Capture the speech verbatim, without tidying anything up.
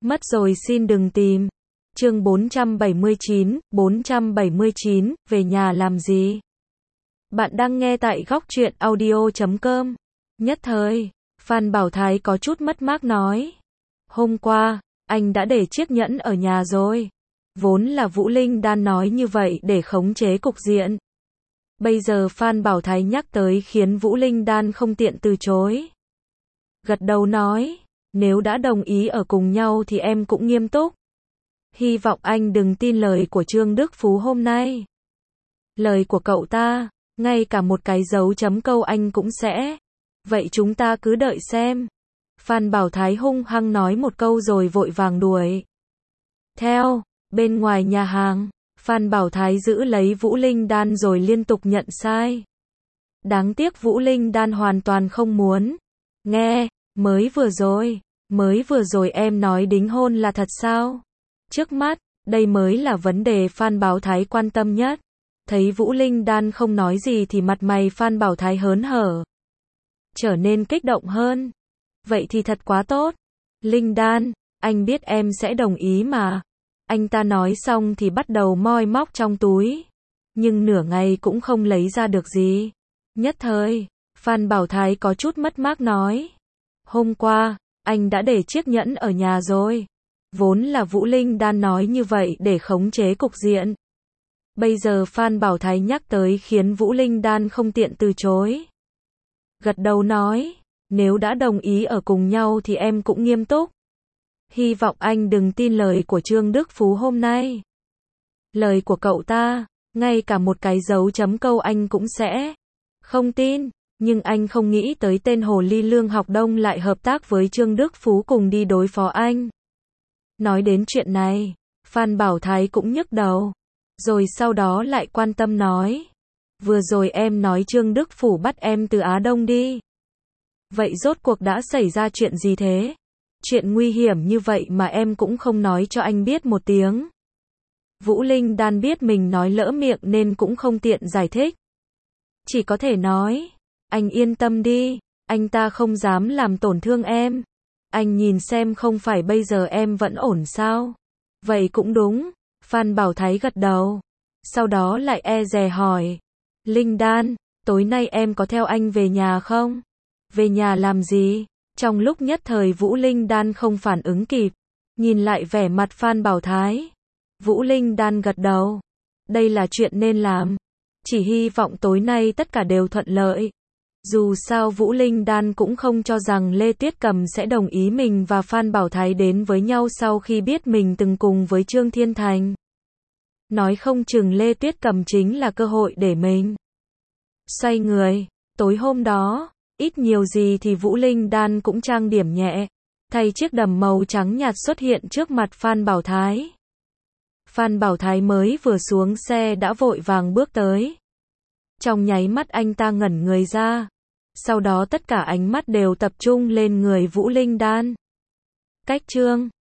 Mất rồi xin đừng tìm. Chương bốn trăm bảy mươi chín, bốn trăm bảy mươi chín, về nhà làm gì? Bạn đang nghe tại góc truyện audio chấm com. Nhất thời, Phan Bảo Thái có chút mất mát nói. Hôm qua, anh đã để chiếc nhẫn ở nhà rồi. Vốn là Vũ Linh Đan nói như vậy để khống chế cục diện. Bây giờ Phan Bảo Thái nhắc tới khiến Vũ Linh Đan không tiện từ chối. Gật đầu nói, nếu đã đồng ý ở cùng nhau thì em cũng nghiêm túc. Hy vọng anh đừng tin lời của Trương Đức Phú hôm nay. Lời của cậu ta, ngay cả một cái dấu chấm câu anh cũng sẽ. Vậy chúng ta cứ đợi xem. Phan Bảo Thái hung hăng nói một câu rồi vội vàng đuổi theo. Bên ngoài nhà hàng, Phan Bảo Thái giữ lấy Vũ Linh Đan rồi liên tục nhận sai. Đáng tiếc Vũ Linh Đan hoàn toàn không muốn nghe. Mới vừa rồi, mới vừa rồi em nói đính hôn là thật sao? Trước mắt, đây mới là vấn đề Phan Bảo Thái quan tâm nhất. Thấy Vũ Linh Đan không nói gì thì mặt mày Phan Bảo Thái hớn hở, trở nên kích động hơn. Vậy thì thật quá tốt. Linh Đan, anh biết em sẽ đồng ý mà. Anh ta nói xong thì bắt đầu moi móc trong túi. Nhưng nửa ngày cũng không lấy ra được gì. Nhất thời, Phan Bảo Thái có chút mất mát nói. Hôm qua, anh đã để chiếc nhẫn ở nhà rồi. Vốn là Vũ Linh Đan nói như vậy để khống chế cục diện. Bây giờ Phan Bảo Thái nhắc tới khiến Vũ Linh Đan không tiện từ chối. Gật đầu nói, nếu đã đồng ý ở cùng nhau thì em cũng nghiêm túc. Hy vọng anh đừng tin lời của Trương Đức Phú hôm nay. Lời của cậu ta, ngay cả một cái dấu chấm câu anh cũng sẽ không tin. Nhưng anh không nghĩ tới tên hồ ly Lương Học Đông lại hợp tác với Trương Đức Phú cùng đi đối phó anh. Nói đến chuyện này, Phan Bảo Thái cũng nhức đầu. Rồi sau đó lại quan tâm nói. Vừa rồi em nói Trương Đức Phú bắt em từ Á Đông đi. Vậy rốt cuộc đã xảy ra chuyện gì thế? Chuyện nguy hiểm như vậy mà em cũng không nói cho anh biết một tiếng. Vũ Linh Đan biết mình nói lỡ miệng nên cũng không tiện giải thích. Chỉ có thể nói, anh yên tâm đi, anh ta không dám làm tổn thương em. Anh nhìn xem không phải bây giờ em vẫn ổn sao? Vậy cũng đúng, Phan Bảo Thái gật đầu. Sau đó lại e dè hỏi. Linh Đan, tối nay em có theo anh về nhà không? Về nhà làm gì? Trong lúc nhất thời Vũ Linh Đan không phản ứng kịp. Nhìn lại vẻ mặt Phan Bảo Thái. Vũ Linh Đan gật đầu. Đây là chuyện nên làm. Chỉ hy vọng tối nay tất cả đều thuận lợi. Dù sao Vũ Linh Đan cũng không cho rằng Lê Tuyết Cầm sẽ đồng ý mình và Phan Bảo Thái đến với nhau sau khi biết mình từng cùng với Trương Thiên Thành. Nói không chừng Lê Tuyết Cầm chính là cơ hội để mình xoay người. Tối hôm đó, ít nhiều gì thì Vũ Linh Đan cũng trang điểm nhẹ, thay chiếc đầm màu trắng nhạt xuất hiện trước mặt Phan Bảo Thái. Phan Bảo Thái mới vừa xuống xe đã vội vàng bước tới. Trong nháy mắt anh ta ngẩn người ra. Sau đó tất cả ánh mắt đều tập trung lên người Vũ Linh Đan. Cách Trương